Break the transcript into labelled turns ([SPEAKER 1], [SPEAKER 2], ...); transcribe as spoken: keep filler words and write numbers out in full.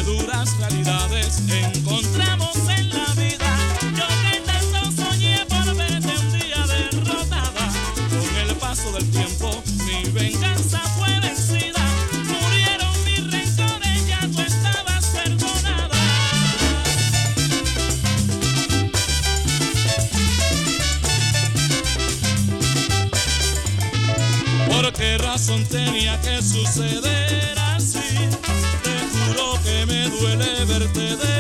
[SPEAKER 1] qué duras realidades encontramos en la vida. Yo que tanto soñé por verte un día derrotada. Con el paso del tiempo mi venganza fue vencida. Murieron mis rencores, ya tú estabas perdonada. ¿Por qué razón tenía que suceder así? Te juro que me duele verte de